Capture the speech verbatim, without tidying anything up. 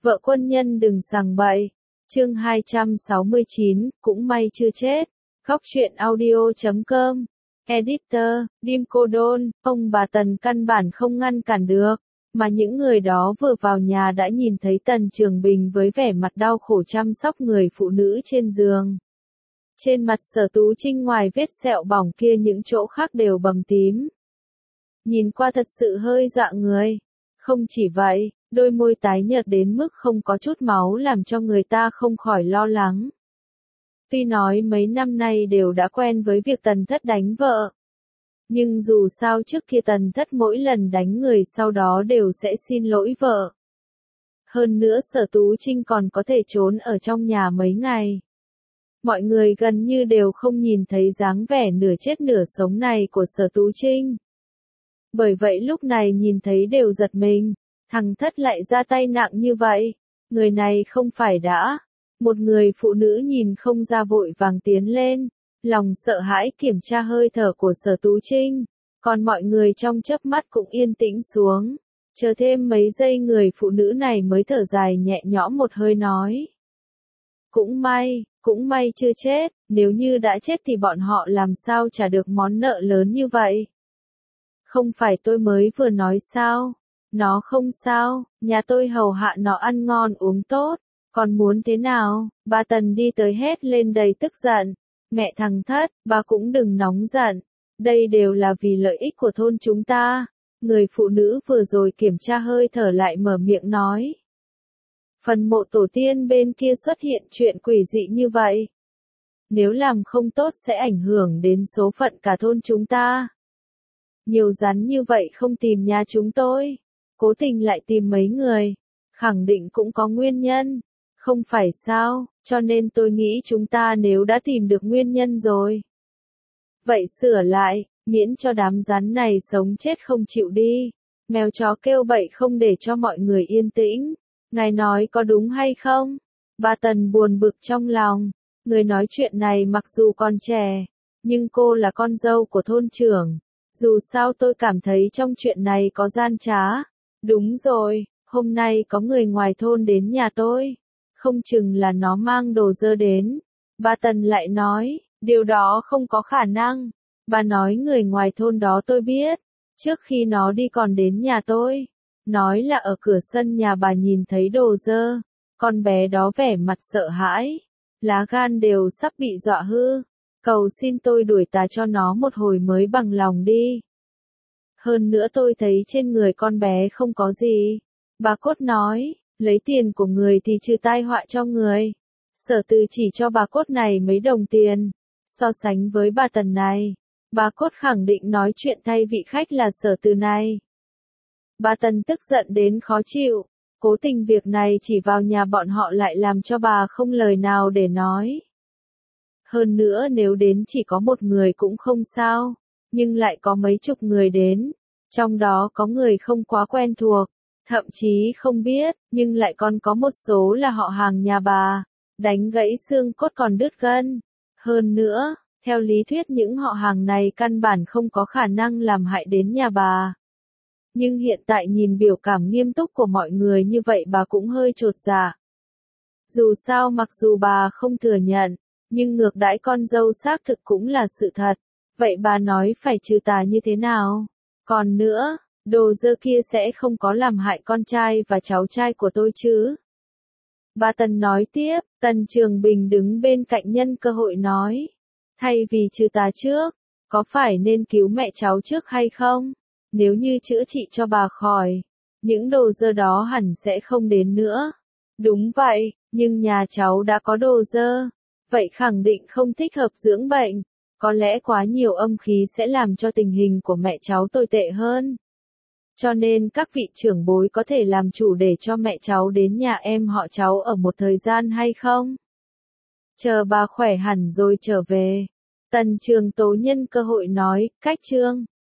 Vợ quân nhân đừng sằng bậy. Chương hai trăm sáu mươi chín, cũng may chưa chết. Góc truyện audio chấm com. Editor, Dim Cô Đôn, ông bà Tần căn bản không ngăn cản được, mà những người đó vừa vào nhà đã nhìn thấy Tần Trường Bình với vẻ mặt đau khổ chăm sóc người phụ nữ trên giường. Trên mặt Sở Tú Trinh ngoài vết sẹo bỏng kia những chỗ khác đều bầm tím. Nhìn qua thật sự hơi dọa người. Không chỉ vậy, đôi môi tái nhợt đến mức không có chút máu làm cho người ta không khỏi lo lắng. Tuy nói mấy năm nay đều đã quen với việc Tần Thất đánh vợ. Nhưng dù sao trước kia Tần Thất mỗi lần đánh người sau đó đều sẽ xin lỗi vợ. Hơn nữa Sở Tú Trinh còn có thể trốn ở trong nhà mấy ngày. Mọi người gần như đều không nhìn thấy dáng vẻ nửa chết nửa sống này của Sở Tú Trinh. Bởi vậy lúc này nhìn thấy đều giật mình, thằng Thất lại ra tay nặng như vậy, người này không phải đã. Một người phụ nữ nhìn không ra vội vàng tiến lên, lòng sợ hãi kiểm tra hơi thở của Sở Tú Trinh, còn mọi người trong chớp mắt cũng yên tĩnh xuống, chờ thêm mấy giây người phụ nữ này mới thở dài nhẹ nhõm một hơi nói. Cũng may, cũng may chưa chết, nếu như đã chết thì bọn họ làm sao trả được món nợ lớn như vậy. Không phải tôi mới vừa nói sao, nó không sao, nhà tôi hầu hạ nó ăn ngon uống tốt, còn muốn thế nào, bà Tần đi tới hét lên đầy tức giận, mẹ thằng Thất, bà cũng đừng nóng giận, đây đều là vì lợi ích của thôn chúng ta, người phụ nữ vừa rồi kiểm tra hơi thở lại mở miệng nói. Phần mộ tổ tiên bên kia xuất hiện chuyện quỷ dị như vậy. Nếu làm không tốt sẽ ảnh hưởng đến số phận cả thôn chúng ta. Nhiều rắn như vậy không tìm nhà chúng tôi, cố tình lại tìm mấy người, khẳng định cũng có nguyên nhân, không phải sao, cho nên tôi nghĩ chúng ta nếu đã tìm được nguyên nhân rồi. Vậy sửa lại, miễn cho đám rắn này sống chết không chịu đi, mèo chó kêu bậy không để cho mọi người yên tĩnh, ngài nói có đúng hay không? Bà Tần buồn bực trong lòng, người nói chuyện này mặc dù còn trẻ, nhưng cô là con dâu của thôn trưởng. Dù sao tôi cảm thấy trong chuyện này có gian trá. Đúng rồi, hôm nay có người ngoài thôn đến nhà tôi. Không chừng là nó mang đồ dơ đến. Bà Tần lại nói, điều đó không có khả năng. Bà nói người ngoài thôn đó tôi biết. Trước khi nó đi còn đến nhà tôi. Nói là ở cửa sân nhà bà nhìn thấy đồ dơ. Con bé đó vẻ mặt sợ hãi. Lá gan đều sắp bị dọa hư. Cầu xin tôi đuổi tà cho nó một hồi mới bằng lòng đi. Hơn nữa tôi thấy trên người con bé không có gì. Bà Cốt nói, lấy tiền của người thì trừ tai họa cho người. Sở Từ chỉ cho bà Cốt này mấy đồng tiền. So sánh với bà Tần này, bà Cốt khẳng định nói chuyện thay vị khách là Sở Từ này. Bà Tần tức giận đến khó chịu. Cố tình việc này chỉ vào nhà bọn họ lại làm cho bà không lời nào để nói. Hơn nữa nếu đến chỉ có một người cũng không sao, nhưng lại có mấy chục người đến, trong đó có người không quá quen thuộc, thậm chí không biết, nhưng lại còn có một số là họ hàng nhà bà, đánh gãy xương cốt còn đứt gân. Hơn nữa, theo lý thuyết những họ hàng này căn bản không có khả năng làm hại đến nhà bà. Nhưng hiện tại nhìn biểu cảm nghiêm túc của mọi người như vậy bà cũng hơi chột dạ. Dù sao mặc dù bà không thừa nhận, nhưng ngược đãi con dâu xác thực cũng là sự thật. Vậy bà nói phải trừ tà như thế nào? Còn nữa, đồ dơ kia sẽ không có làm hại con trai và cháu trai của tôi chứ? Bà Tần nói tiếp, Tần Trường Bình đứng bên cạnh nhân cơ hội nói. Thay vì trừ tà trước, có phải nên cứu mẹ cháu trước hay không? Nếu như chữa trị cho bà khỏi, những đồ dơ đó hẳn sẽ không đến nữa. Đúng vậy, nhưng nhà cháu đã có đồ dơ. Vậy khẳng định không thích hợp dưỡng bệnh, có lẽ quá nhiều âm khí sẽ làm cho tình hình của mẹ cháu tồi tệ hơn. Cho nên các vị trưởng bối có thể làm chủ để cho mẹ cháu đến nhà em họ cháu ở một thời gian hay không? Chờ bà khỏe hẳn rồi trở về. Tần Trường Tố nhân cơ hội nói, cách trương.